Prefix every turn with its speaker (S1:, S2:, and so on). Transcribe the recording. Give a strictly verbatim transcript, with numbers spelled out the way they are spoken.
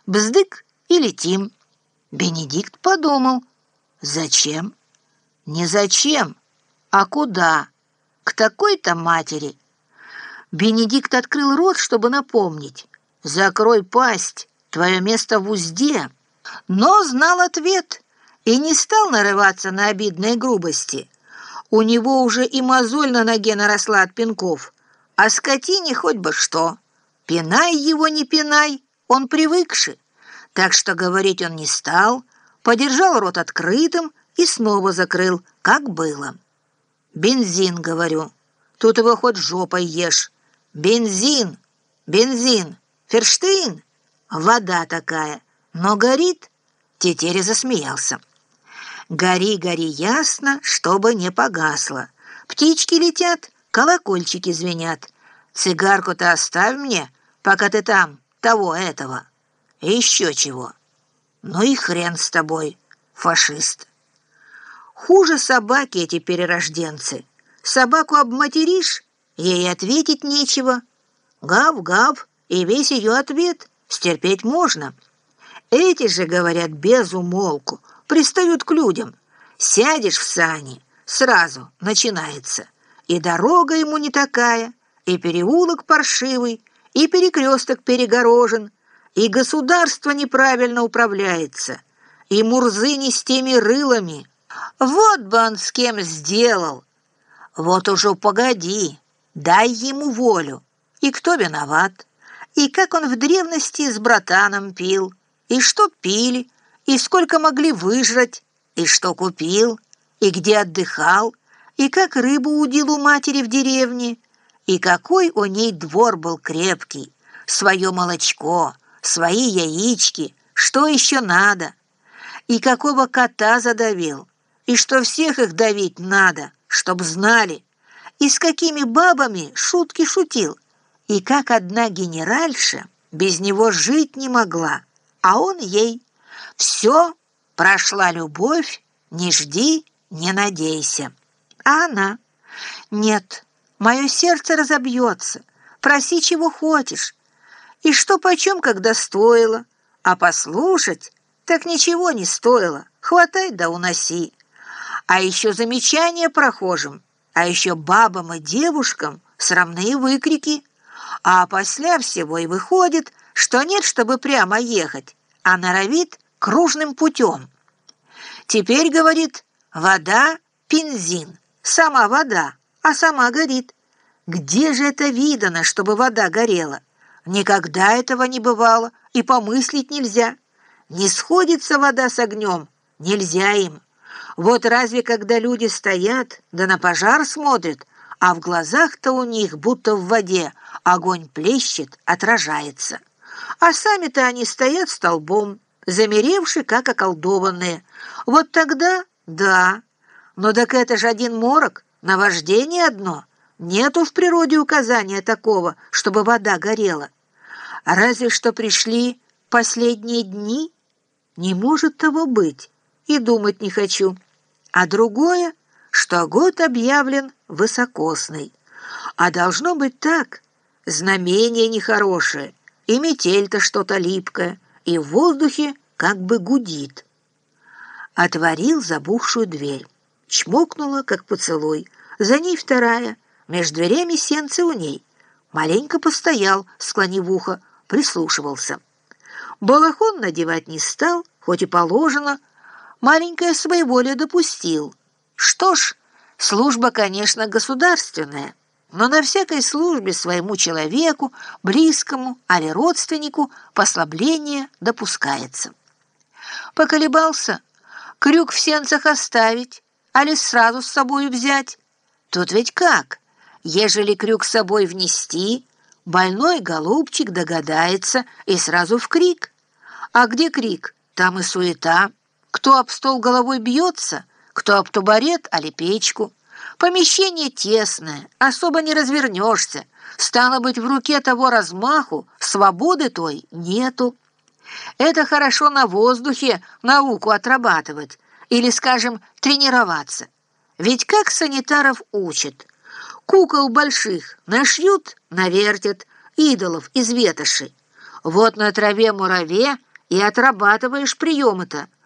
S1: Бздык и летим. Бенедикт подумал: зачем? Не зачем, а куда? К такой-то матери. Бенедикт открыл рот, чтобы напомнить: закрой пасть, твое место в узде. Но знал ответ и не стал нарываться на обидные грубости. У него уже и мозоль на ноге наросла от пинков, а скотине хоть бы что. Пинай его, не пинай, он привыкший. Так что говорить он не стал, подержал рот открытым и снова закрыл, как было. «Бензин, — говорю, — тут его хоть жопой ешь. Бензин, бензин, Ферштейн, вода такая, но горит». Тетеря засмеялся. «Гори, гори ясно, чтобы не погасло. Птички летят, колокольчики звенят. Цигарку-то оставь мне, пока ты там того-этого. И еще чего. Ну и хрен с тобой, фашист». Хуже собаки эти перерожденцы. Собаку обматеришь, ей ответить нечего. Гав-гав, и весь ее ответ стерпеть можно. Эти же говорят без умолку, пристают к людям. Сядешь в сани, сразу начинается. И дорога ему не такая, и переулок паршивый, и перекресток перегорожен, и государство неправильно управляется, и Мурзы не с теми рылами. Вот бы он с кем сделал. Вот уже погоди, дай ему волю. И кто виноват? И как он в древности с братаном пил? И что пили? И сколько могли выжрать? И что купил? И где отдыхал? И как рыбу удил у матери в деревне? И какой у ней двор был крепкий? Свое молочко, свои яички, что еще надо? И какого кота задавил? И что всех их давить надо, чтоб знали. И с какими бабами шутки шутил. И как одна генеральша без него жить не могла, а он ей. Все, прошла любовь, не жди, не надейся. А она: нет, мое сердце разобьется, проси, чего хочешь. И что почем, когда стоило, а послушать так ничего не стоило, хватай да уноси. А еще замечания прохожим, а еще бабам и девушкам срамные выкрики. А после всего и выходит, что нет, чтобы прямо ехать, а норовит кружным путем. Теперь, говорит, вода — бензин, сама вода, а сама горит. Где же это видано, чтобы вода горела? Никогда этого не бывало, и помыслить нельзя. Не сходится вода с огнем, нельзя им. Вот разве когда люди стоят, да на пожар смотрят, а в глазах-то у них, будто в воде, огонь плещет, отражается. А сами-то они стоят столбом, замеревши, как околдованные. Вот тогда да. Но так это же один морок, наваждение одно. Нету в природе указания такого, чтобы вода горела. А разве что пришли последние дни? Не может того быть, и думать не хочу. А другое, что год объявлен высокосный. А должно быть так. Знамение нехорошее, и метель-то что-то липкое, и в воздухе как бы гудит. Отворил забухшую дверь. Чмокнула, как поцелуй. За ней вторая. Между дверями сенце у ней. Маленько постоял, склонив ухо, прислушивался. Балахон надевать не стал, хоть и положено. Маленькое своеволие допустил. Что ж, служба, конечно, государственная, но на всякой службе своему человеку, близкому, али родственнику послабление допускается. Поколебался, крюк в сенцах оставить, али сразу с собою взять. Тут ведь как? Ежели крюк с собой внести, больной голубчик догадается и сразу в крик. А где крик, там и суета. Кто об стол головой бьется, кто об табурет, али печку. Помещение тесное, особо не развернешься. Стало быть, в руке того размаху, свободы той нету. Это хорошо на воздухе науку отрабатывать или, скажем, тренироваться. Ведь как санитаров учат? Кукол больших нашьют, навертят, идолов из ветоши. Вот на траве-мураве и отрабатываешь приемы-то.